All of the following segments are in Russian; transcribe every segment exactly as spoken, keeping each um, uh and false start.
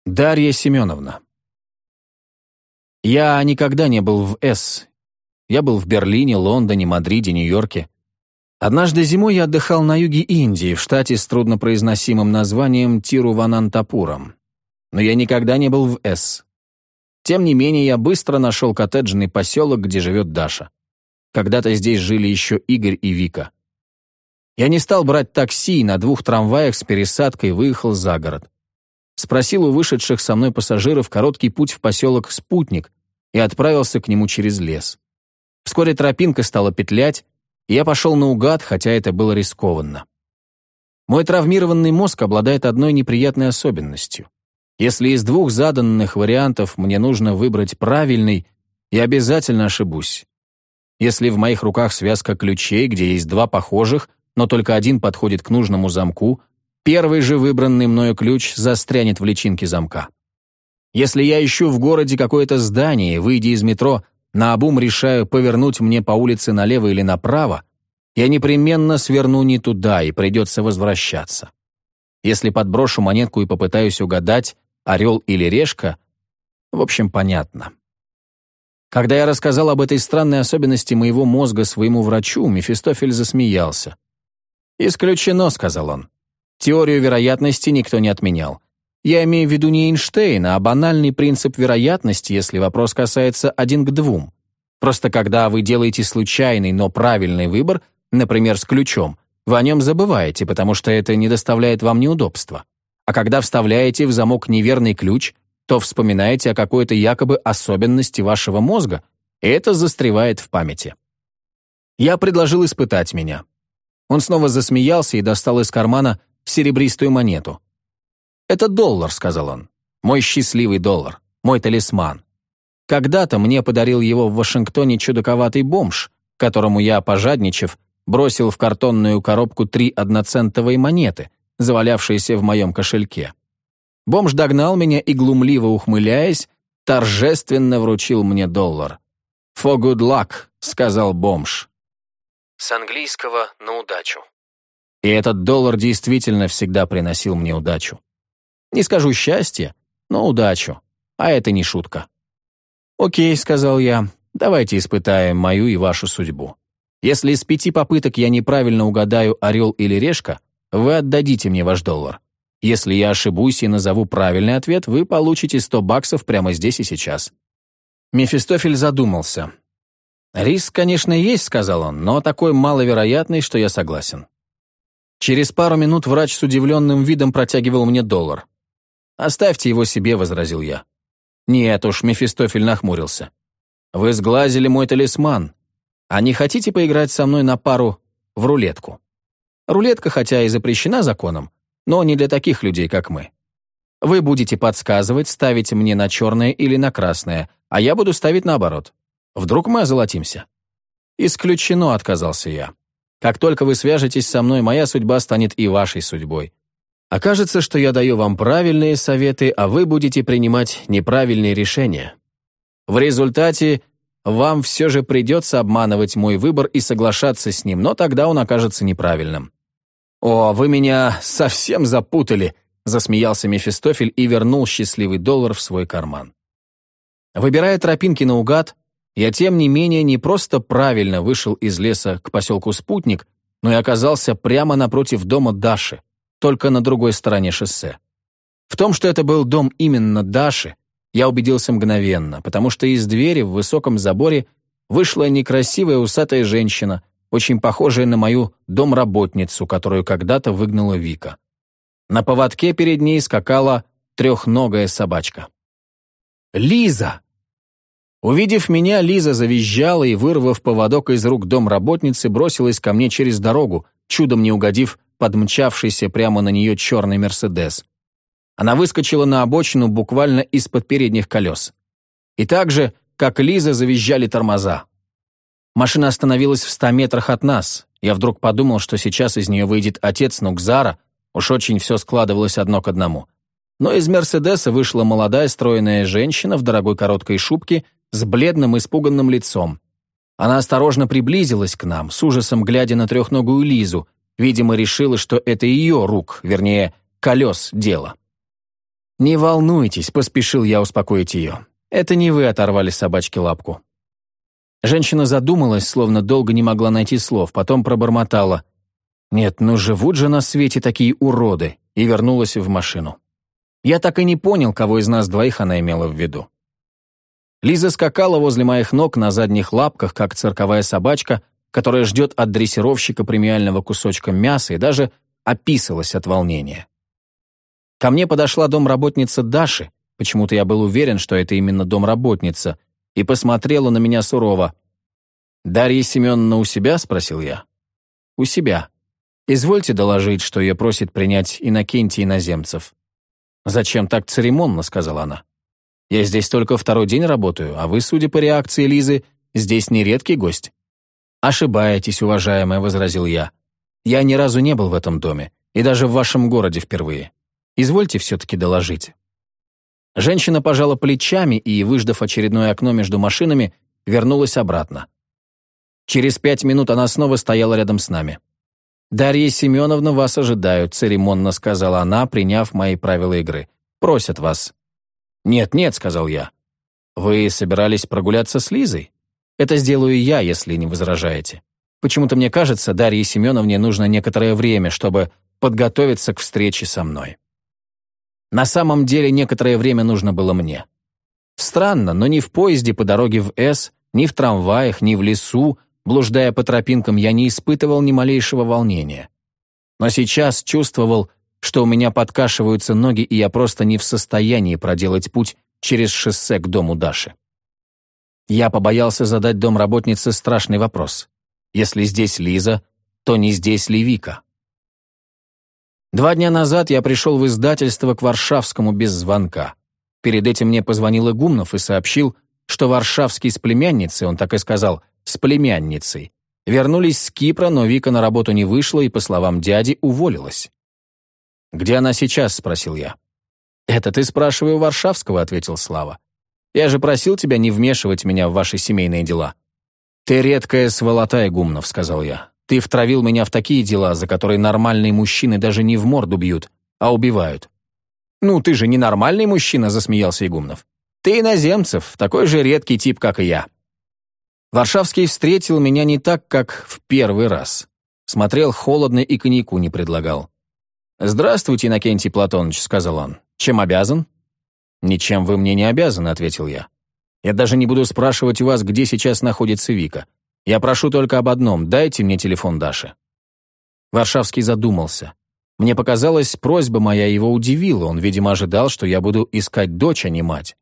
Дарья Семеновна. Я никогда не был в С. Я был в Берлине, Лондоне, Мадриде, Нью-Йорке. Однажды зимой я отдыхал на юге Индии, в штате с труднопроизносимым названием Тируванантапурам. Но я никогда не был в С. Тем не менее, я быстро нашел коттеджный поселок, где живет Даша. Когда-то здесь жили еще Игорь и Вика. Я не стал брать такси и на двух трамваях с пересадкой выехал за город. Спросил у вышедших со мной пассажиров короткий путь в поселок Спутник и отправился к нему через лес. Вскоре тропинка стала петлять, и я пошел наугад, хотя это было рискованно. Мой травмированный мозг обладает одной неприятной особенностью. Если из двух заданных вариантов мне нужно выбрать правильный, я обязательно ошибусь. Если в моих руках связка ключей, где есть два похожих, но только один подходит к нужному замку, первый же выбранный мною ключ застрянет в личинке замка. Если я ищу в городе какое-то здание, выйдя из метро, наобум решаю повернуть мне по улице налево или направо, я непременно сверну не туда и придется возвращаться. Если подброшу монетку и попытаюсь угадать, орел или решка, в общем, понятно. Когда я рассказал об этой странной особенности моего мозга своему врачу, Мефистофель засмеялся. «Исключено», — сказал он. «Теорию вероятности никто не отменял. Я имею в виду не Эйнштейна, а банальный принцип вероятности, если вопрос касается один к двум. Просто когда вы делаете случайный, но правильный выбор, например, с ключом, вы о нем забываете, потому что это не доставляет вам неудобства. А когда вставляете в замок неверный ключ, то вспоминаете о какой-то якобы особенности вашего мозга, и это застревает в памяти». Я предложил испытать меня. Он снова засмеялся и достал из кармана серебристую монету. «Это доллар», — сказал он. «Мой счастливый доллар, мой талисман. Когда-то мне подарил его в Вашингтоне чудаковатый бомж, которому я, пожадничав, бросил в картонную коробку три одноцентовые монеты, завалявшиеся в моем кошельке. Бомж догнал меня и, глумливо ухмыляясь, торжественно вручил мне доллар. «For good luck», — сказал бомж. С английского «на удачу». И этот доллар действительно всегда приносил мне удачу. Не скажу счастье, но удачу. А это не шутка. «Окей», — сказал я, — «давайте испытаем мою и вашу судьбу. Если из пяти попыток я неправильно угадаю орел или решка, вы отдадите мне ваш доллар. Если я ошибусь и назову правильный ответ, вы получите сто баксов прямо здесь и сейчас». Мефистофель задумался. «Риск, конечно, есть», — сказал он, — «но такой маловероятный, что я согласен». Через пару минут врач с удивленным видом протягивал мне доллар. «Оставьте его себе», — возразил я. «Нет уж», — Мефистофель нахмурился. «Вы сглазили мой талисман. А не хотите поиграть со мной на пару в рулетку? Рулетка, хотя и запрещена законом, но не для таких людей, как мы. Вы будете подсказывать, ставить мне на черное или на красное, а я буду ставить наоборот. Вдруг мы озолотимся?» «Исключено», — отказался я. «Как только вы свяжетесь со мной, моя судьба станет и вашей судьбой. Окажется, что я даю вам правильные советы, а вы будете принимать неправильные решения. В результате вам все же придется обманывать мой выбор и соглашаться с ним, но тогда он окажется неправильным». «О, вы меня совсем запутали», — засмеялся Мефистофель и вернул счастливый доллар в свой карман. Выбирая тропинки наугад, я, тем не менее, не просто правильно вышел из леса к поселку Спутник, но и оказался прямо напротив дома Даши, только на другой стороне шоссе. В том, что это был дом именно Даши, я убедился мгновенно, потому что из двери в высоком заборе вышла некрасивая усатая женщина, очень похожая на мою домработницу, которую когда-то выгнала Вика. На поводке перед ней скакала трехногая собачка. «Лиза!» Увидев меня, Лиза завизжала и, вырвав поводок из рук домработницы, бросилась ко мне через дорогу, чудом не угодив под мчавшийся прямо на нее черный «Мерседес». Она выскочила на обочину буквально из-под передних колес. И так же, как Лиза, завизжали тормоза. Машина остановилась в ста метрах от нас. Я вдруг подумал, что сейчас из нее выйдет отец Нукзара, уж очень все складывалось одно к одному. Но из «Мерседеса» вышла молодая стройная женщина в дорогой короткой шубке с бледным испуганным лицом. Она осторожно приблизилась к нам, с ужасом глядя на трехногую Лизу, видимо, решила, что это ее рук, вернее, колес дело. «Не волнуйтесь», — поспешил я успокоить ее. «Это не вы оторвали собачке лапку». Женщина задумалась, словно долго не могла найти слов, потом пробормотала: «Нет, ну живут же на свете такие уроды», и вернулась в машину. Я так и не понял, кого из нас двоих она имела в виду. Лиза скакала возле моих ног на задних лапках, как цирковая собачка, которая ждет от дрессировщика премиального кусочка мяса, и даже описалась от волнения. Ко мне подошла домработница Даши, почему-то я был уверен, что это именно домработница, и посмотрела на меня сурово. «Дарья Семеновна у себя?» — спросил я. «У себя. Извольте доложить, что ее просит принять Иннокентий Иноземцев». «Зачем так церемонно?» — сказала она. «Я здесь только второй день работаю, а вы, судя по реакции Лизы, здесь не редкий гость». «Ошибаетесь, уважаемая», — возразил я. «Я ни разу не был в этом доме, и даже в вашем городе впервые. Извольте все-таки доложить». Женщина пожала плечами и, выждав очередное окно между машинами, вернулась обратно. Через пять минут она снова стояла рядом с нами. «Дарья Семеновна, вас ожидают», — церемонно сказала она, приняв мои правила игры. «Просят вас». «Нет, нет», — сказал я. «Вы собирались прогуляться с Лизой? Это сделаю я, если не возражаете. Почему-то мне кажется, Дарье Семеновне нужно некоторое время, чтобы подготовиться к встрече со мной». На самом деле некоторое время нужно было мне. Странно, но ни в поезде по дороге в С, ни в трамваях, ни в лесу, блуждая по тропинкам, я не испытывал ни малейшего волнения. Но сейчас чувствовал, что у меня подкашиваются ноги, и я просто не в состоянии проделать путь через шоссе к дому Даши. Я побоялся задать домработнице страшный вопрос. Если здесь Лиза, то не здесь ли Вика? Два дня назад я пришел в издательство к Варшавскому без звонка. Перед этим мне позвонил Игумнов и сообщил, что Варшавский с племянницей, он так и сказал, с племянницей, вернулись с Кипра, но Вика на работу не вышла и, по словам дяди, уволилась. «Где она сейчас?» — спросил я. «Это ты спрашивай у Варшавского», — ответил Слава. «Я же просил тебя не вмешивать меня в ваши семейные дела». «Ты редкая сволота, Игумнов», — сказал я. «Ты втравил меня в такие дела, за которые нормальные мужчины даже не в морду бьют, а убивают». «Ну, ты же не нормальный мужчина», — засмеялся Игумнов. «Ты иноземцев, такой же редкий тип, как и я». Варшавский встретил меня не так, как в первый раз. Смотрел холодно и коньяку не предлагал. «Здравствуйте, Иннокентий Платоныч», — сказал он. «Чем обязан?» «Ничем вы мне не обязаны», — ответил я. «Я даже не буду спрашивать у вас, где сейчас находится Вика. Я прошу только об одном — дайте мне телефон Даши». Варшавский задумался. Мне показалось, просьба моя его удивила, он, видимо, ожидал, что я буду искать дочь, а не мать.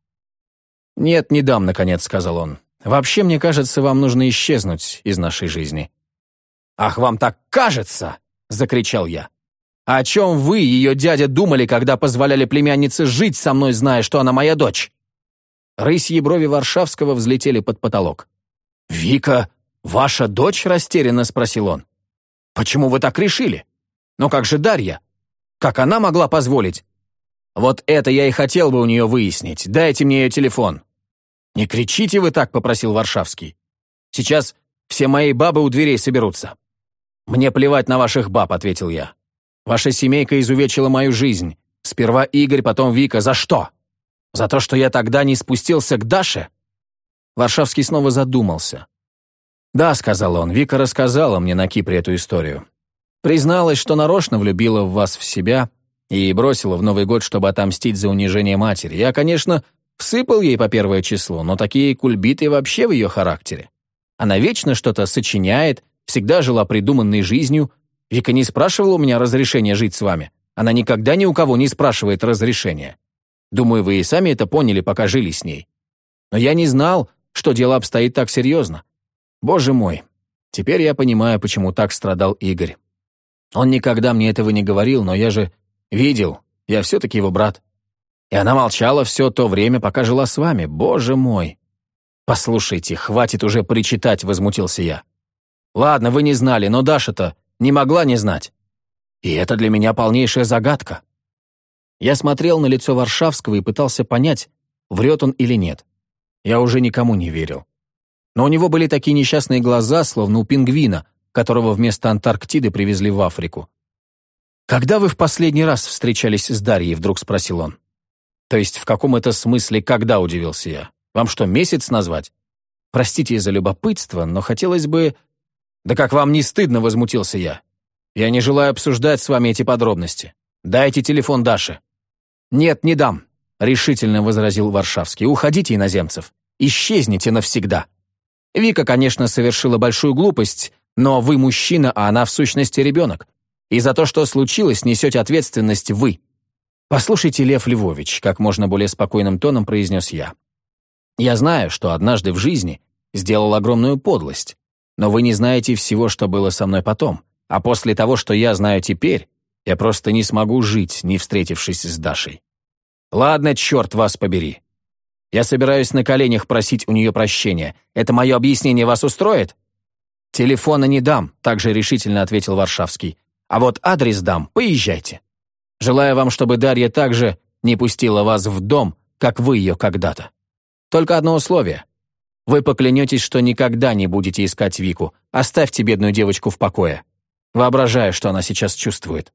«Нет, не дам», — наконец сказал он. «Вообще, мне кажется, вам нужно исчезнуть из нашей жизни». «Ах, вам так кажется!» — закричал я. «А о чем вы, ее дядя, думали, когда позволяли племяннице жить со мной, зная, что она моя дочь?» Рысьи брови Варшавского взлетели под потолок. «Вика, ваша дочь?» — растерянно спросил он. «Почему вы так решили? Но как же Дарья? Как она могла позволить?» «Вот это я и хотел бы у нее выяснить. Дайте мне ее телефон». «Не кричите вы так», — попросил Варшавский. «Сейчас все мои бабы у дверей соберутся». «Мне плевать на ваших баб», — ответил я. «Ваша семейка изувечила мою жизнь. Сперва Игорь, потом Вика. За что? За то, что я тогда не спустился к Даше?» Варшавский снова задумался. «Да», — сказал он, — «Вика рассказала мне на Кипре эту историю. Призналась, что нарочно влюбила в вас в себя и бросила в Новый год, чтобы отомстить за унижение матери. Я, конечно, всыпал ей по первое число, но такие кульбиты вообще в ее характере. Она вечно что-то сочиняет, всегда жила придуманной жизнью. Вика не спрашивала у меня разрешения жить с вами. Она никогда ни у кого не спрашивает разрешения. Думаю, вы и сами это поняли, пока жили с ней. Но я не знал, что дело обстоит так серьезно. Боже мой, теперь я понимаю, почему так страдал Игорь. Он никогда мне этого не говорил, но я же видел, я все-таки его брат. И она молчала все то время, пока жила с вами. Боже мой! Послушайте, хватит уже причитать, возмутился я. Ладно, вы не знали, но Даша-то не могла не знать. И это для меня полнейшая загадка. Я смотрел на лицо Варшавского и пытался понять, врет он или нет. Я уже никому не верил. Но у него были такие несчастные глаза, словно у пингвина, которого вместо Антарктиды привезли в Африку. «Когда вы в последний раз встречались с Дарьей?» — вдруг спросил он. То есть в каком это смысле когда, удивился я? Вам что, месяц назвать? Простите за любопытство, но хотелось бы... Да как вам не стыдно, возмутился я. Я не желаю обсуждать с вами эти подробности. Дайте телефон Даше. Нет, не дам, решительно возразил Варшавский. Уходите, иноземцев. Исчезните навсегда. Вика, конечно, совершила большую глупость, но вы мужчина, а она в сущности ребенок. И за то, что случилось, несете ответственность вы. Послушайте, Лев Львович, как можно более спокойным тоном произнес я. Я знаю, что однажды в жизни сделал огромную подлость, но вы не знаете всего, что было со мной потом. А после того, что я знаю теперь, я просто не смогу жить, не встретившись с Дашей. Ладно, черт вас побери. Я собираюсь на коленях просить у нее прощения. Это мое объяснение вас устроит? Телефона не дам, также решительно ответил Варшавский. А вот адрес дам, поезжайте. Желаю вам, чтобы Дарья также не пустила вас в дом, как вы ее когда-то. Только одно условие. Вы поклянетесь, что никогда не будете искать Вику. Оставьте бедную девочку в покое. Воображаю, что она сейчас чувствует.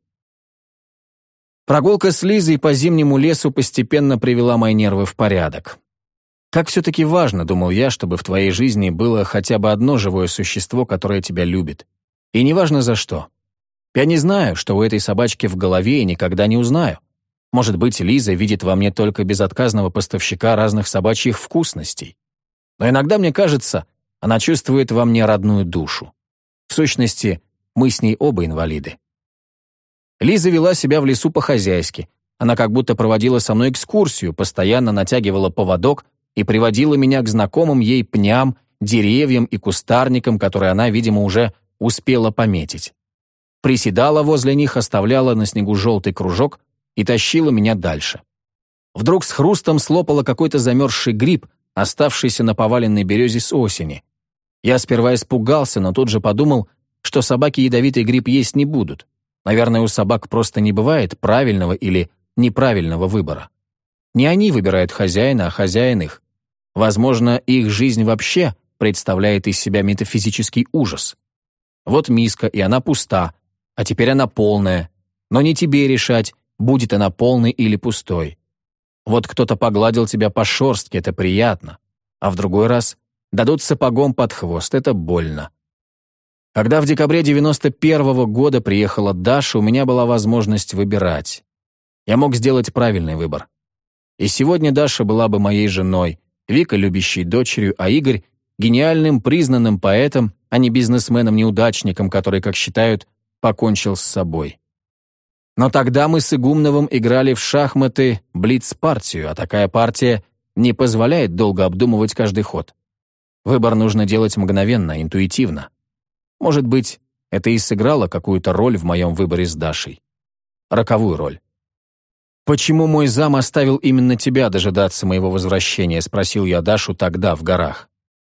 Прогулка с Лизой по зимнему лесу постепенно привела мои нервы в порядок. Как все-таки важно, думал я, чтобы в твоей жизни было хотя бы одно живое существо, которое тебя любит. И неважно за что. Я не знаю, что у этой собачки в голове, и никогда не узнаю. Может быть, Лиза видит во мне только безотказного поставщика разных собачьих вкусностей. Но иногда, мне кажется, она чувствует во мне родную душу. В сущности, мы с ней оба инвалиды. Лиза вела себя в лесу по-хозяйски. Она как будто проводила со мной экскурсию, постоянно натягивала поводок и приводила меня к знакомым ей пням, деревьям и кустарникам, которые она, видимо, уже успела пометить. Приседала возле них, оставляла на снегу желтый кружок и тащила меня дальше. Вдруг с хрустом слопала какой-то замерзший гриб, оставшийся на поваленной березе с осени. Я сперва испугался, но тут же подумал, что собаки ядовитый гриб есть не будут. Наверное, у собак просто не бывает правильного или неправильного выбора. Не они выбирают хозяина, а хозяин их. Возможно, их жизнь вообще представляет из себя метафизический ужас. Вот миска, и она пуста, а теперь она полная. Но не тебе решать, будет она полной или пустой. Вот кто-то погладил тебя по шерстке, это приятно. А в другой раз дадут сапогом под хвост, это больно. Когда в декабре девяносто первого года приехала Даша, у меня была возможность выбирать. Я мог сделать правильный выбор. И сегодня Даша была бы моей женой, Вика — любящей дочерью, а Игорь — гениальным признанным поэтом, а не бизнесменом-неудачником, который, как считают, покончил с собой. Но тогда мы с Игумновым играли в шахматы блиц-партию, а такая партия не позволяет долго обдумывать каждый ход. Выбор нужно делать мгновенно, интуитивно. Может быть, это и сыграло какую-то роль в моем выборе с Дашей. Роковую роль. «Почему мой зам оставил именно тебя дожидаться моего возвращения?» — спросил я Дашу тогда, в горах.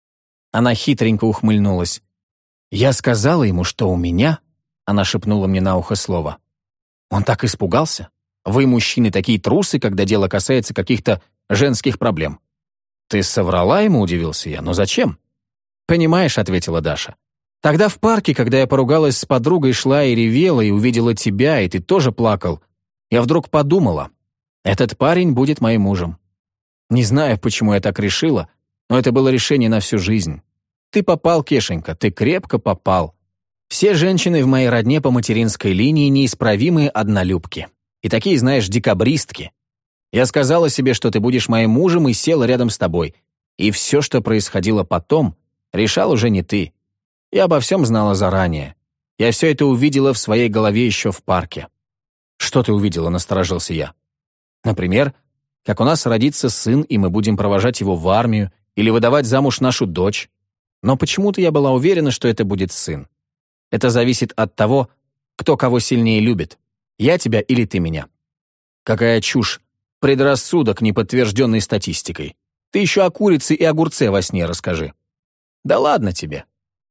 Она хитренько ухмыльнулась. «Я сказала ему, что у меня...» — она шепнула мне на ухо слово. «Он так испугался? Вы, мужчины, такие трусы, когда дело касается каких-то женских проблем». «Ты соврала ему?» — удивился я. «Но зачем?» «Понимаешь», — ответила Даша. «Тогда в парке, когда я поругалась с подругой, шла и ревела, и увидела тебя, и ты тоже плакал, я вдруг подумала, этот парень будет моим мужем. Не знаю, почему я так решила, но это было решение на всю жизнь. Ты попал, Кешенька, ты крепко попал. Все женщины в моей родне по материнской линии неисправимые однолюбки. И такие, знаешь, декабристки. Я сказала себе, что ты будешь моим мужем, и села рядом с тобой. И все, что происходило потом, решал уже не ты. Я обо всем знала заранее. Я все это увидела в своей голове еще в парке. «Что ты увидела?» — насторожился я. «Например, как у нас родится сын, и мы будем провожать его в армию, или выдавать замуж нашу дочь. Но почему-то я была уверена, что это будет сын. Это зависит от того, кто кого сильнее любит, я тебя или ты меня. Какая чушь, предрассудок, не подтвержденный статистикой. Ты еще о курице и огурце во сне расскажи». «Да ладно тебе».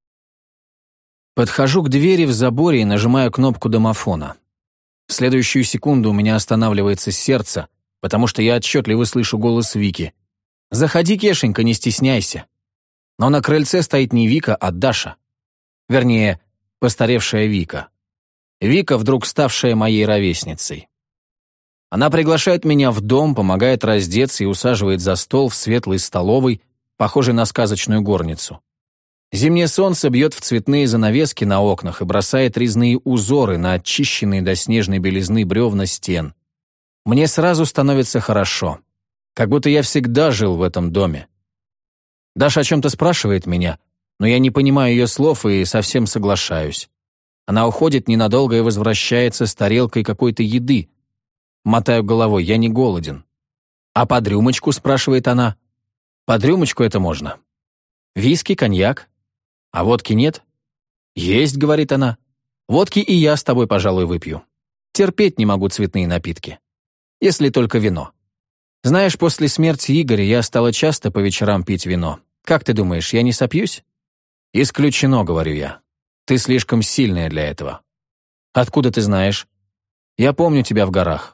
Подхожу к двери в заборе и нажимаю кнопку домофона. В следующую секунду у меня останавливается сердце, потому что я отчетливо слышу голос Вики. «Заходи, Кешенька, не стесняйся». Но на крыльце стоит не Вика, а Даша. Вернее, постаревшая Вика. Вика, вдруг ставшая моей ровесницей. Она приглашает меня в дом, помогает раздеться и усаживает за стол в светлой столовой, похожей на сказочную горницу. Зимнее солнце бьет в цветные занавески на окнах и бросает резные узоры на очищенные до снежной белизны бревна стен. Мне сразу становится хорошо, как будто я всегда жил в этом доме. Даша о чем-то спрашивает меня, но я не понимаю ее слов и совсем соглашаюсь. Она уходит ненадолго и возвращается с тарелкой какой-то еды. Мотаю головой, я не голоден. «А под рюмочку?» — спрашивает она. «Под рюмочку это можно. Виски, коньяк? А водки нет?» «Есть», — говорит она. «Водки и я с тобой, пожалуй, выпью. Терпеть не могу цветные напитки. Если только вино. Знаешь, после смерти Игоря я стала часто по вечерам пить вино. Как ты думаешь, я не сопьюсь?» «Исключено», — говорю я. «Ты слишком сильная для этого». «Откуда ты знаешь?» «Я помню тебя в горах».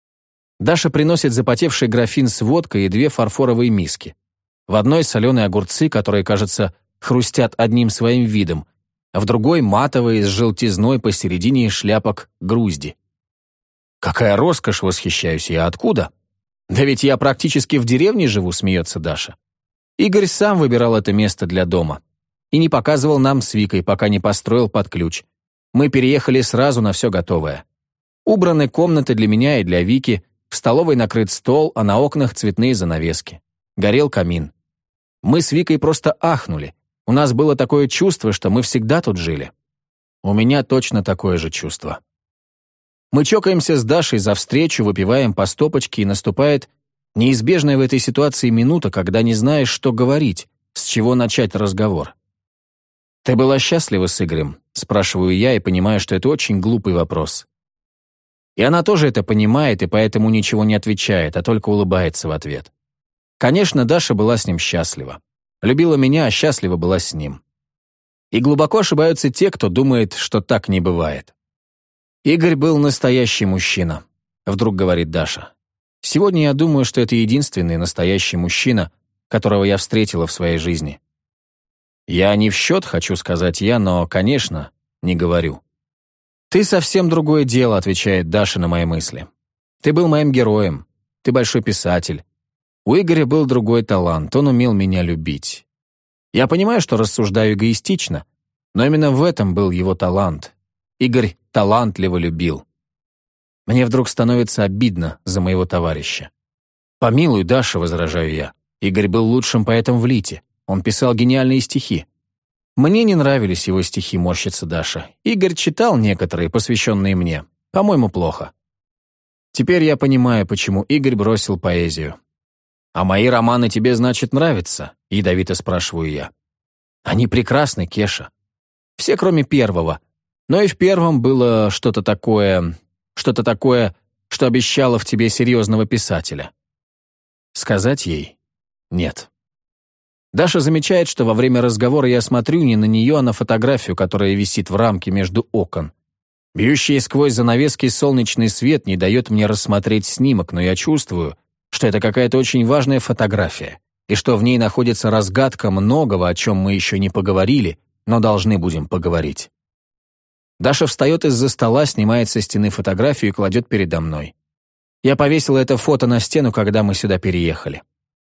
Даша приносит запотевший графин с водкой и две фарфоровые миски. В одной соленые огурцы, которые, кажется, хрустят одним своим видом, а в другой матовые с желтизной посередине шляпок грузди. «Какая роскошь!» — восхищаюсь я. «Откуда?» «Да ведь я практически в деревне живу», — смеется Даша. «Игорь сам выбирал это место для дома. И не показывал нам с Викой, пока не построил под ключ. Мы переехали сразу на все готовое. Убраны комнаты для меня и для Вики, в столовой накрыт стол, а на окнах цветные занавески. Горел камин. Мы с Викой просто ахнули. У нас было такое чувство, что мы всегда тут жили. У меня точно такое же чувство. Мы чокаемся с Дашей за встречу, выпиваем по стопочке, и наступает неизбежная в этой ситуации минута, когда не знаешь, что говорить, с чего начать разговор. «Ты была счастлива с Игорем?» — спрашиваю я и понимаю, что это очень глупый вопрос. И она тоже это понимает, и поэтому ничего не отвечает, а только улыбается в ответ. Конечно, Даша была с ним счастлива. Любила меня, а счастлива была с ним. И глубоко ошибаются те, кто думает, что так не бывает. «Игорь был настоящий мужчина», — вдруг говорит Даша. «Сегодня я думаю, что это единственный настоящий мужчина, которого я встретила в своей жизни». Я не в счет, хочу сказать я, но, конечно, не говорю. «Ты совсем другое дело», — отвечает Даша на мои мысли. «Ты был моим героем. Ты большой писатель. У Игоря был другой талант, он умел меня любить. Я понимаю, что рассуждаю эгоистично, но именно в этом был его талант. Игорь талантливо любил». Мне вдруг становится обидно за моего товарища. «Помилуй, Даша», — возражаю я. Игорь был лучшим поэтом в Лите. Он писал гениальные стихи. «Мне не нравились его стихи», — морщится Даша. «Игорь читал некоторые, посвященные мне. По-моему, плохо». Теперь я понимаю, почему Игорь бросил поэзию. «А мои романы тебе, значит, нравятся?» — ядовито спрашиваю я. «Они прекрасны, Кеша. Все, кроме первого. Но и в первом было что-то такое... что-то такое, что обещало в тебе серьезного писателя». Сказать ей? Нет. Даша замечает, что во время разговора я смотрю не на нее, а на фотографию, которая висит в рамке между окон. Бьющий сквозь занавески солнечный свет не дает мне рассмотреть снимок, но я чувствую, что это какая-то очень важная фотография, и что в ней находится разгадка многого, о чем мы еще не поговорили, но должны будем поговорить. Даша встает из-за стола, снимает со стены фотографию и кладет передо мной. Я повесила это фото на стену, когда мы сюда переехали.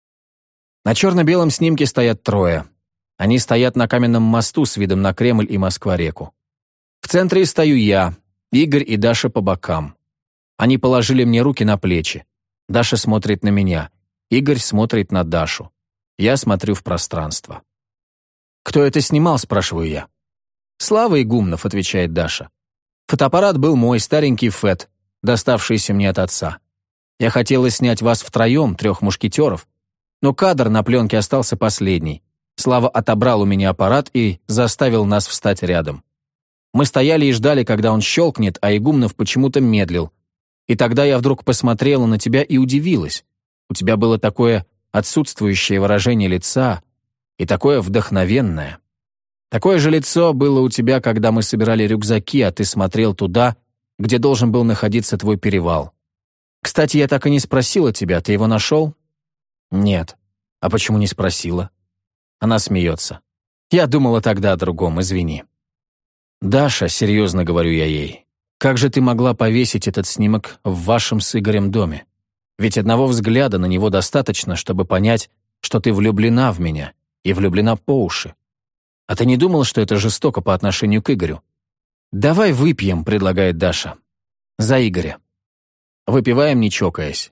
На черно-белом снимке стоят трое. Они стоят на каменном мосту с видом на Кремль и Москва-реку. В центре стою я, Игорь и Даша по бокам. Они положили мне руки на плечи. Даша смотрит на меня, Игорь смотрит на Дашу. Я смотрю в пространство. «Кто это снимал?» — спрашиваю я. «Слава Игумнов», — отвечает Даша. «Фотоаппарат был мой, старенький ФЭТ, доставшийся мне от отца. Я хотела снять вас втроем, трех мушкетеров, но кадр на пленке остался последний. Слава отобрал у меня аппарат и заставил нас встать рядом. Мы стояли и ждали, когда он щелкнет, а Игумнов почему-то медлил. И тогда я вдруг посмотрела на тебя и удивилась. У тебя было такое отсутствующее выражение лица и такое вдохновенное. Такое же лицо было у тебя, когда мы собирали рюкзаки, а ты смотрел туда, где должен был находиться твой перевал. Кстати, я так и не спросила тебя, ты его нашел?» «Нет». «А почему не спросила?» Она смеется. «Я думала тогда о другом, извини». «Даша», — серьезно говорю я ей, Как же ты могла повесить этот снимок в вашем с Игорем доме? Ведь одного взгляда на него достаточно, чтобы понять, что ты влюблена в меня и влюблена по уши. А ты не думал, что это жестоко по отношению к Игорю? «Давай выпьем», — предлагает Даша. «За Игоря». Выпиваем, не чокаясь.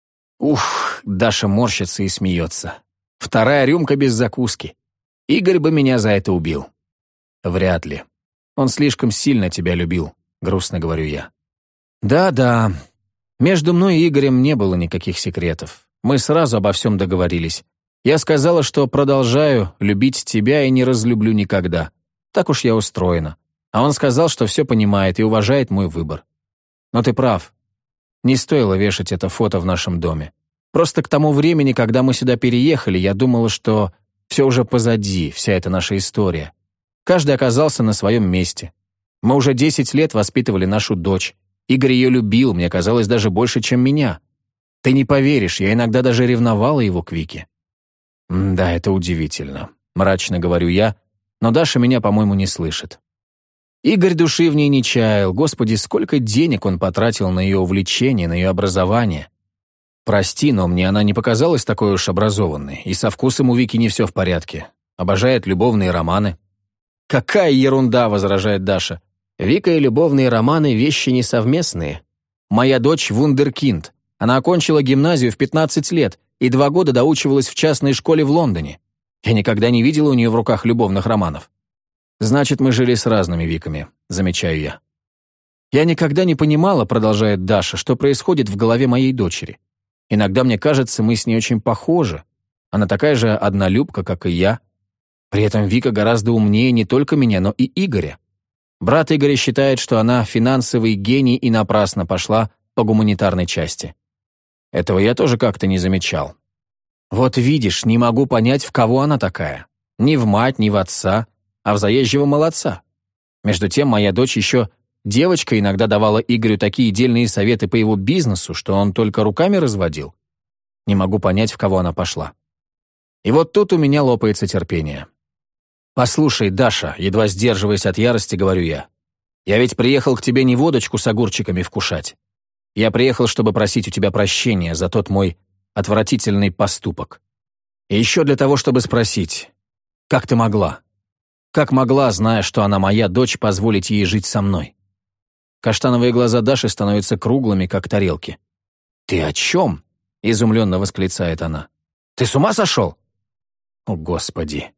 Ух, Даша морщится и смеется. Вторая рюмка без закуски. Игорь бы меня за это убил. Вряд ли. Он слишком сильно тебя любил, грустно говорю я. Да-да. Между мной и Игорем не было никаких секретов. Мы сразу обо всем договорились. Я сказала, что продолжаю любить тебя и не разлюблю никогда. Так уж я устроена. А он сказал, что все понимает и уважает мой выбор. Но ты прав. Не стоило вешать это фото в нашем доме. Просто к тому времени, когда мы сюда переехали, я думала, что все уже позади, вся эта наша история. Каждый оказался на своем месте. Мы уже десять лет воспитывали нашу дочь. Игорь ее любил, мне казалось, даже больше, чем меня. Ты не поверишь, я иногда даже ревновала его к Вике. Да, это удивительно, мрачно говорю я, но Даша меня, по-моему, не слышит. Игорь души в ней не чаял. Господи, сколько денег он потратил на ее увлечение, на ее образование. Прости, но мне она не показалась такой уж образованной, и со вкусом у Вики не все в порядке. Обожает любовные романы. «Какая ерунда!» — возражает Даша. «Вика и любовные романы — вещи несовместные. Моя дочь — вундеркинд. Она окончила гимназию в пятнадцать лет и два года доучивалась в частной школе в Лондоне. Я никогда не видела у нее в руках любовных романов. Значит, мы жили с разными Виками», — замечаю я. «Я никогда не понимала, — продолжает Даша, — что происходит в голове моей дочери. Иногда мне кажется, мы с ней очень похожи. Она такая же однолюбка, как и я. При этом Вика гораздо умнее не только меня, но и Игоря. Брат Игоря считает, что она финансовый гений и напрасно пошла по гуманитарной части. Этого я тоже как-то не замечал. Вот видишь, не могу понять, в кого она такая. Ни в мать, ни в отца, а в заезжего молодца. Между тем, моя дочь еще девочка иногда давала Игорю такие дельные советы по его бизнесу, что он только руками разводил. Не могу понять, в кого она пошла. И вот тут у меня лопается терпение. «Послушай, Даша», едва сдерживаясь от ярости, говорю я, «я ведь приехал к тебе не водочку с огурчиками вкушать. Я приехал, чтобы просить у тебя прощения за тот мой отвратительный поступок. И еще для того, чтобы спросить, как ты могла? Как могла, зная, что она моя дочь, позволить ей жить со мной?» Каштановые глаза Даши становятся круглыми, как тарелки. «Ты о чем?» — изумленно восклицает она. «Ты с ума сошел?» «О, Господи!»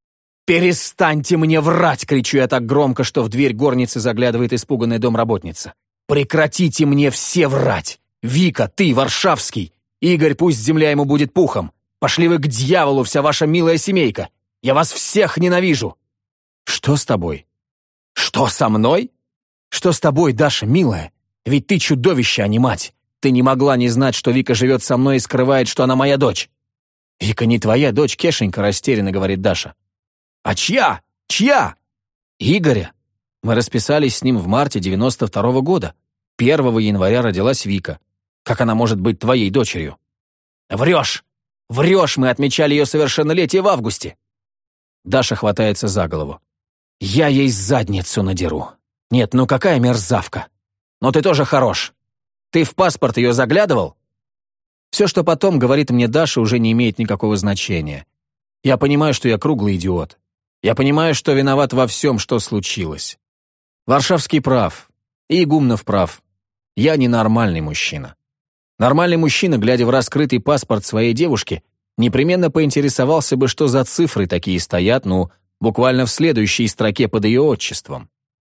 «Перестаньте мне врать!» — кричу я так громко, что в дверь горницы заглядывает испуганная домработница. «Прекратите мне все врать! Вика, ты, Варшавский! Игорь, пусть земля ему будет пухом! Пошли вы к дьяволу, вся ваша милая семейка! Я вас всех ненавижу!» «Что с тобой?» «Что со мной?» «Что с тобой, Даша, милая? Ведь ты чудовище, а не мать! Ты не могла не знать, что Вика живет со мной и скрывает, что она моя дочь!» «Вика не твоя дочь, Кешенька», — растерянно говорит Даша. «А чья? Чья?» «Игоря. Мы расписались с ним в марте девяносто второго года. первого января родилась Вика. Как она может быть твоей дочерью?» «Врешь! Врешь! Мы отмечали ее совершеннолетие в августе!» Даша хватается за голову. «Я ей задницу надеру. Нет, ну какая мерзавка! Но ты тоже хорош. Ты в паспорт ее заглядывал?» Все, что потом говорит мне Даша, уже не имеет никакого значения. Я понимаю, что я круглый идиот. Я понимаю, что виноват во всем, что случилось. Варшавский прав. И Игумнов прав. Я ненормальный мужчина. Нормальный мужчина, глядя в раскрытый паспорт своей девушки, непременно поинтересовался бы, что за цифры такие стоят, ну, буквально в следующей строке под ее отчеством.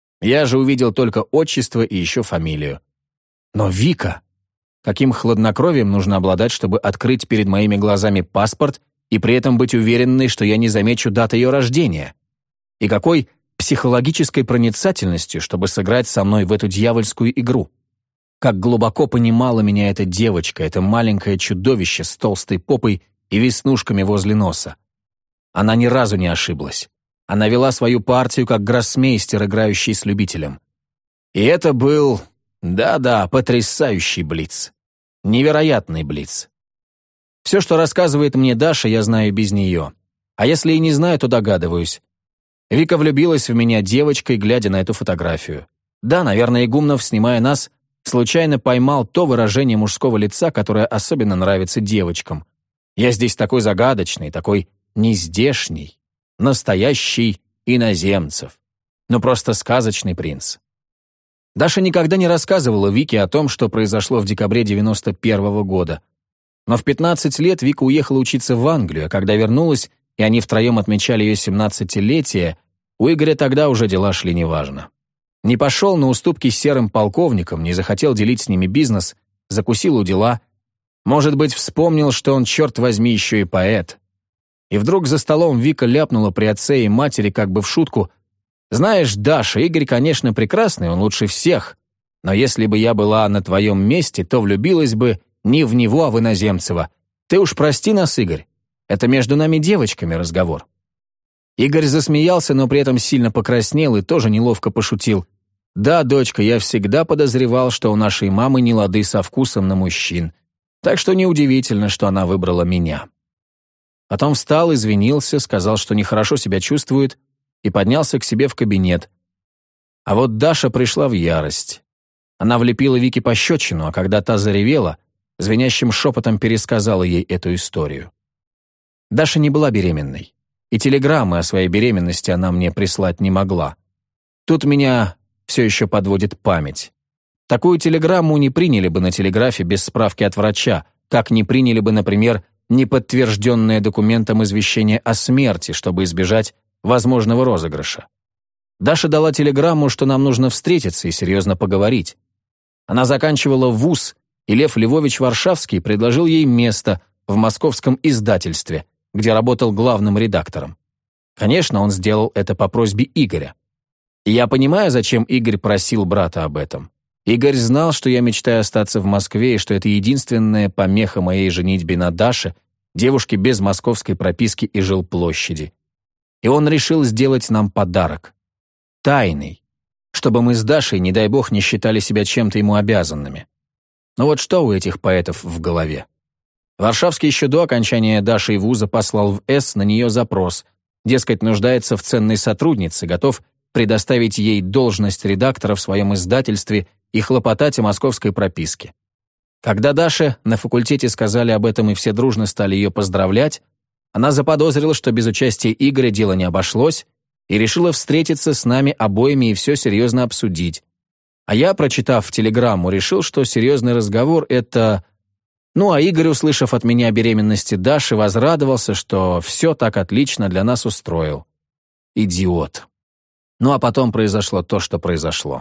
Я же увидел только отчество и еще фамилию. Но Вика... Каким хладнокровием нужно обладать, чтобы открыть перед моими глазами паспорт и при этом быть уверенной, что я не замечу даты ее рождения? И какой психологической проницательностью, чтобы сыграть со мной в эту дьявольскую игру? Как глубоко понимала меня эта девочка, это маленькое чудовище с толстой попой и веснушками возле носа. Она ни разу не ошиблась. Она вела свою партию, как гроссмейстер, играющий с любителем. И это был, да-да, потрясающий блиц. Невероятный блиц. Все, что рассказывает мне Даша, я знаю без нее. А если и не знаю, то догадываюсь. Вика влюбилась в меня девочкой, глядя на эту фотографию. Да, наверное, Игумнов, снимая нас, случайно поймал то выражение мужского лица, которое особенно нравится девочкам. Я здесь такой загадочный, такой нездешний, настоящий иноземцев. Ну просто сказочный принц. Даша никогда не рассказывала Вике о том, что произошло в декабре девяносто первого года. Но в пятнадцать лет Вика уехала учиться в Англию, а когда вернулась, и они втроем отмечали ее семнадцатилетие, у Игоря тогда уже дела шли неважно. Не пошел на уступки с серым полковником, не захотел делить с ними бизнес, закусил у дела. Может быть, вспомнил, что он, черт возьми, еще и поэт. И вдруг за столом Вика ляпнула при отце и матери как бы в шутку: «Знаешь, Даша, Игорь, конечно, прекрасный, он лучше всех, но если бы я была на твоем месте, то влюбилась бы не в него, а в Иноземцева. Ты уж прости нас, Игорь, это между нами девочками разговор». Игорь засмеялся, но при этом сильно покраснел и тоже неловко пошутил: «Да, дочка, я всегда подозревал, что у нашей мамы не лады со вкусом на мужчин, так что неудивительно, что она выбрала меня». Потом встал, извинился, сказал, что нехорошо себя чувствует, и поднялся к себе в кабинет. А вот Даша пришла в ярость. Она влепила Вике пощечину, а когда та заревела, звенящим шепотом пересказала ей эту историю. Даша не была беременной, и телеграммы о своей беременности она мне прислать не могла. Тут меня все еще подводит память. Такую телеграмму не приняли бы на телеграфе без справки от врача, как не приняли бы, например, неподтвержденное документом извещение о смерти, чтобы избежать возможного розыгрыша. Даша дала телеграмму, что нам нужно встретиться и серьезно поговорить. Она заканчивала вуз, и Лев Львович Варшавский предложил ей место в московском издательстве, где работал главным редактором. Конечно, он сделал это по просьбе Игоря. И я понимаю, зачем Игорь просил брата об этом. Игорь знал, что я мечтаю остаться в Москве, и что это единственная помеха моей женитьбе на Даше, девушке без московской прописки и жилплощади. И он решил сделать нам подарок. Тайный. Чтобы мы с Дашей, не дай бог, не считали себя чем-то ему обязанными. Но вот что у этих поэтов в голове? Варшавский еще до окончания Дашей вуза послал в С на нее запрос. Дескать, нуждается в ценной сотруднице, готов предоставить ей должность редактора в своем издательстве и хлопотать о московской прописке. Когда Даше на факультете сказали об этом и все дружно стали ее поздравлять, она заподозрила, что без участия Игоря дело не обошлось, и решила встретиться с нами обоими и все серьезно обсудить. А я, прочитав телеграмму, решил, что серьезный разговор — это... Ну, а Игорь, услышав от меня о беременности Даши, возрадовался, что все так отлично для нас устроил. Идиот. Ну, а потом произошло то, что произошло.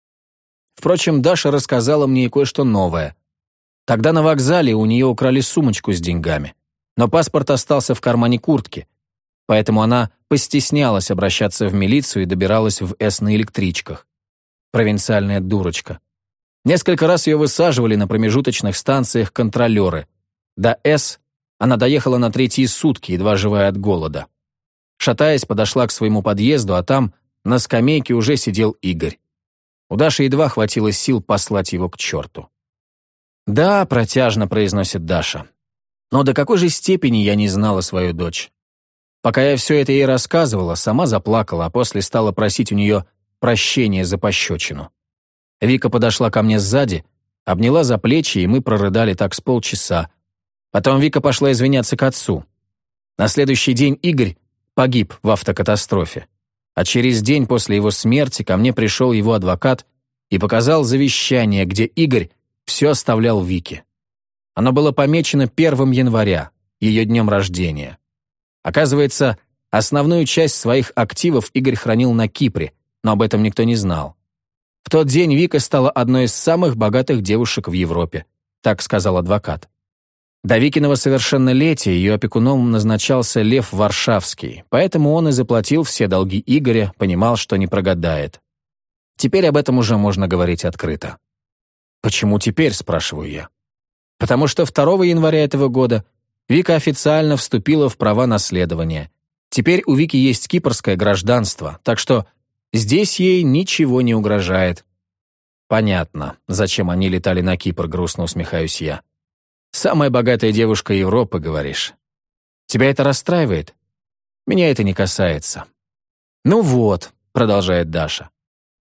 Впрочем, Даша рассказала мне и кое-что новое. Тогда на вокзале у нее украли сумочку с деньгами, но паспорт остался в кармане куртки, поэтому она постеснялась обращаться в милицию и добиралась в С на электричках. Провинциальная дурочка. Несколько раз ее высаживали на промежуточных станциях контролеры. До С она доехала на третьи сутки, едва живая от голода. Шатаясь, подошла к своему подъезду, а там на скамейке уже сидел Игорь. У Даши едва хватило сил послать его к черту. «Да», — протяжно произносит Даша. Но до какой же степени я не знала свою дочь. Пока я все это ей рассказывала, сама заплакала, а после стала просить у нее прощения за пощечину. Вика подошла ко мне сзади, обняла за плечи, и мы прорыдали так с полчаса. Потом Вика пошла извиняться к отцу. На следующий день Игорь погиб в автокатастрофе. А через день после его смерти ко мне пришел его адвокат и показал завещание, где Игорь все оставлял Вике. Оно было помечено первого января, ее днем рождения. Оказывается, основную часть своих активов Игорь хранил на Кипре, но об этом никто не знал. В тот день Вика стала одной из самых богатых девушек в Европе, так сказал адвокат. До Викиного совершеннолетия ее опекуном назначался Лев Варшавский, поэтому он и заплатил все долги Игоря, понимал, что не прогадает. Теперь об этом уже можно говорить открыто. «Почему теперь?» – спрашиваю я. Потому что второго января этого года Вика официально вступила в права наследования. Теперь у Вики есть кипрское гражданство, так что здесь ей ничего не угрожает. Понятно, зачем они летали на Кипр, грустно усмехаюсь я. Самая богатая девушка Европы, говоришь. Тебя это расстраивает? Меня это не касается. Ну вот, продолжает Даша.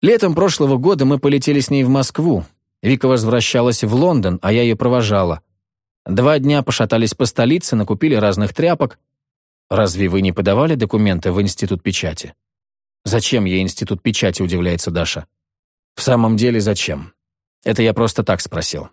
Летом прошлого года мы полетели с ней в Москву. Вика возвращалась в Лондон, а я ее провожала. Два дня пошатались по столице, накупили разных тряпок. Разве вы не подавали документы в Институт печати? Зачем ей Институт печати, удивляется Даша. В самом деле, зачем? Это я просто так спросил.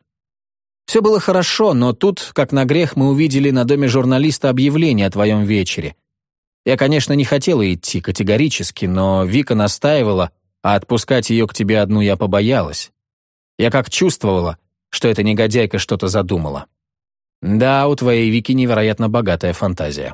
Все было хорошо, но тут, как на грех, мы увидели на доме журналиста объявление о твоем вечере. Я, конечно, не хотела идти категорически, но Вика настаивала, а отпускать ее к тебе одну я побоялась. Я как чувствовала, что эта негодяйка что-то задумала. Да, у твоей Вики невероятно богатая фантазия.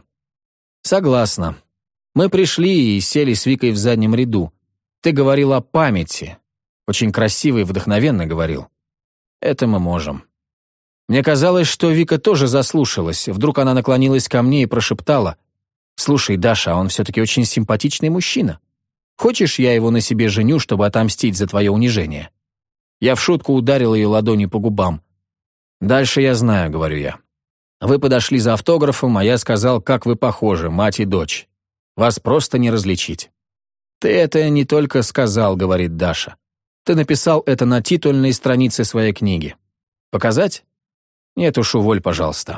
Согласна. Мы пришли и сели с Викой в заднем ряду. Ты говорил о памяти. Очень красиво и вдохновенно говорил. Это мы можем. Мне казалось, что Вика тоже заслушалась. Вдруг она наклонилась ко мне и прошептала: «Слушай, Даша, а он все-таки очень симпатичный мужчина. Хочешь, я его на себе женю, чтобы отомстить за твое унижение?» Я в шутку ударил ее ладонью по губам. «Дальше я знаю», — говорю я. «Вы подошли за автографом, а я сказал, как вы похожи, мать и дочь. Вас просто не различить». «Ты это не только сказал», — говорит Даша. «Ты написал это на титульной странице своей книги. Показать?» «Нет уж, уволь, пожалуйста».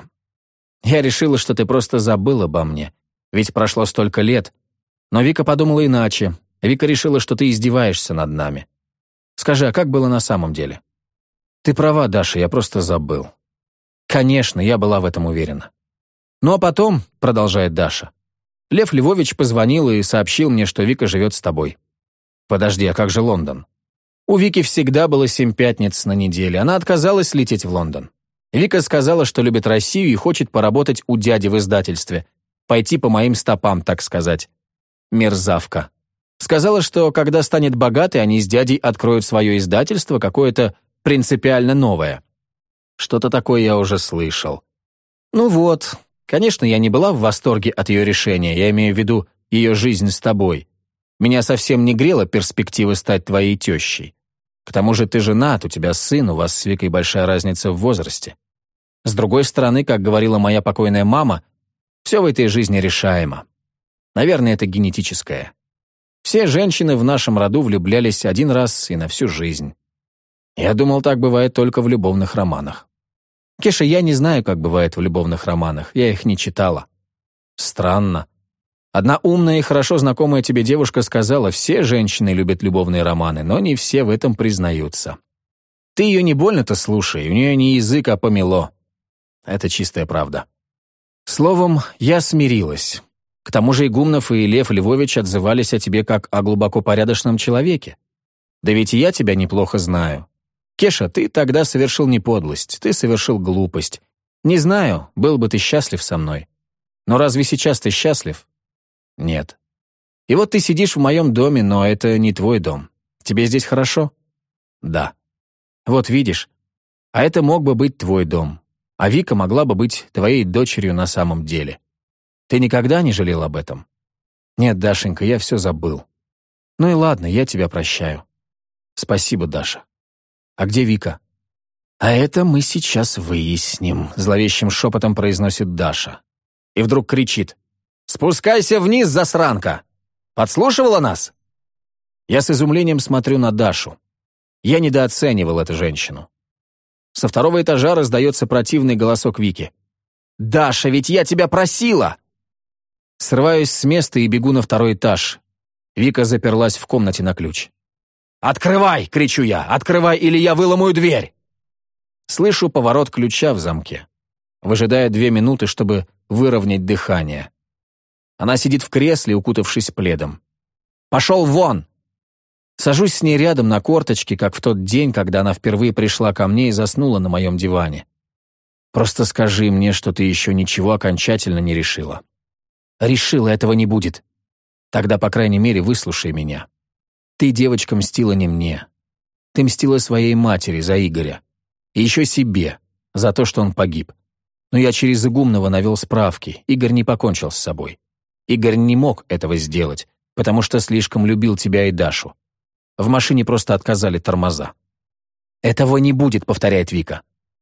Я решила, что ты просто забыл обо мне, ведь прошло столько лет. Но Вика подумала иначе. Вика решила, что ты издеваешься над нами. Скажи, а как было на самом деле? Ты права, Даша, я просто забыл. Конечно, я была в этом уверена. Ну а потом, продолжает Даша, Лев Львович позвонил и сообщил мне, что Вика живет с тобой. Подожди, а как же Лондон? У Вики всегда было семь пятниц на неделе. Она отказалась лететь в Лондон. Вика сказала, что любит Россию и хочет поработать у дяди в издательстве. Пойти по моим стопам, так сказать. Мерзавка. Сказала, что когда станет богатой, они с дядей откроют свое издательство, какое-то принципиально новое. Что-то такое я уже слышал. Ну вот, конечно, я не была в восторге от ее решения, я имею в виду ее жизнь с тобой. Меня совсем не грела перспектива стать твоей тещей. К тому же ты женат, у тебя сын, у вас с Викой большая разница в возрасте. С другой стороны, как говорила моя покойная мама, все в этой жизни решаемо. Наверное, это генетическое. Все женщины в нашем роду влюблялись один раз и на всю жизнь. Я думал, так бывает только в любовных романах. Кеша, я не знаю, как бывает в любовных романах, я их не читала. Странно. Одна умная и хорошо знакомая тебе девушка сказала, все женщины любят любовные романы, но не все в этом признаются. Ты ее не больно-то слушай, у нее не язык, а помело. Это чистая правда. Словом, я смирилась. К тому же Игумнов и Лев Львович отзывались о тебе как о глубоко порядочном человеке. Да ведь и я тебя неплохо знаю. Кеша, ты тогда совершил не подлость, ты совершил глупость. Не знаю, был бы ты счастлив со мной. Но разве сейчас ты счастлив? Нет. И вот ты сидишь в моем доме, но это не твой дом. Тебе здесь хорошо? Да. Вот видишь, а это мог бы быть твой дом. А Вика могла бы быть твоей дочерью на самом деле. Ты никогда не жалел об этом? Нет, Дашенька, я все забыл. Ну и ладно, я тебя прощаю. Спасибо, Даша. А где Вика? А это мы сейчас выясним, зловещим шепотом произносит Даша. И вдруг кричит. «Спускайся вниз, засранка! Подслушивала нас?» Я с изумлением смотрю на Дашу. Я недооценивал эту женщину. Со второго этажа раздается противный голосок Вики. «Даша, ведь я тебя просила!» Срываюсь с места и бегу на второй этаж. Вика заперлась в комнате на ключ. «Открывай!» — кричу я. «Открывай, или я выломаю дверь!» Слышу поворот ключа в замке. Выжидая две минуты, чтобы выровнять дыхание. Она сидит в кресле, укутавшись пледом. «Пошел вон!» Сажусь с ней рядом на корточки, как в тот день, когда она впервые пришла ко мне и заснула на моем диване. «Просто скажи мне, что ты еще ничего окончательно не решила». «Решила, этого не будет. Тогда, по крайней мере, выслушай меня. Ты, девочка, мстила не мне. Ты мстила своей матери за Игоря. И еще себе, за то, что он погиб. Но я через Игумнова навел справки. Игорь не покончил с собой. Игорь не мог этого сделать, потому что слишком любил тебя и Дашу. В машине просто отказали тормоза. «Этого не будет», — повторяет Вика.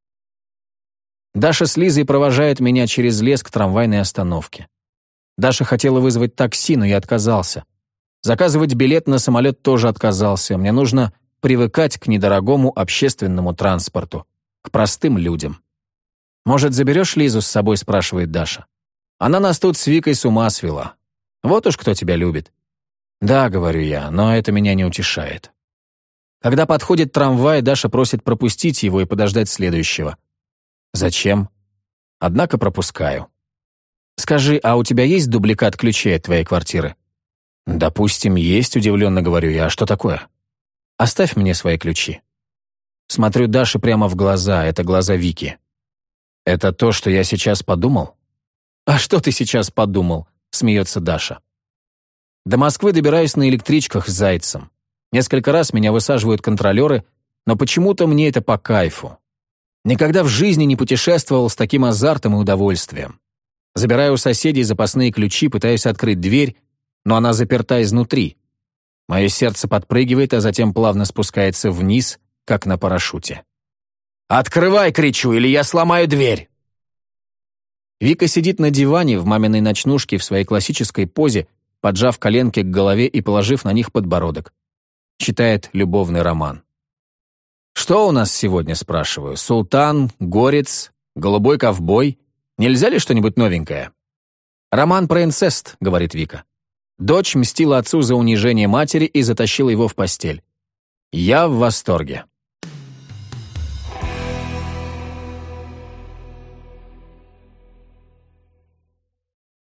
Даша с Лизой провожает меня через лес к трамвайной остановке. Даша хотела вызвать такси, но я отказался. Заказывать билет на самолет тоже отказался. Мне нужно привыкать к недорогому общественному транспорту, к простым людям. «Может, заберешь Лизу с собой?» — спрашивает Даша. «Она нас тут с Викой с ума свела. Вот уж кто тебя любит». «Да», — говорю я, но это меня не утешает. Когда подходит трамвай, Даша просит пропустить его и подождать следующего. «Зачем?» Однако пропускаю. «Скажи, а у тебя есть дубликат ключей от твоей квартиры?» «Допустим, есть», — удивленно говорю я. «А что такое?» «Оставь мне свои ключи». Смотрю Даше прямо в глаза, это глаза Вики. «Это то, что я сейчас подумал?» «А что ты сейчас подумал?» — смеется Даша. До Москвы добираюсь на электричках с Зайцем. Несколько раз меня высаживают контролеры, но почему-то мне это по кайфу. Никогда в жизни не путешествовал с таким азартом и удовольствием. Забираю у соседей запасные ключи, пытаюсь открыть дверь, но она заперта изнутри. Мое сердце подпрыгивает, а затем плавно спускается вниз, как на парашюте. «Открывай!» — кричу, или я сломаю дверь. Вика сидит на диване в маминой ночнушке в своей классической позе, поджав коленки к голове и положив на них подбородок. Читает любовный роман. «Что у нас сегодня?» — спрашиваю. «Султан, горец, голубой ковбой? Нельзя ли что-нибудь новенькое?» «Роман про инцест», — говорит Вика. Дочь мстила отцу за унижение матери и затащила его в постель. Я в восторге.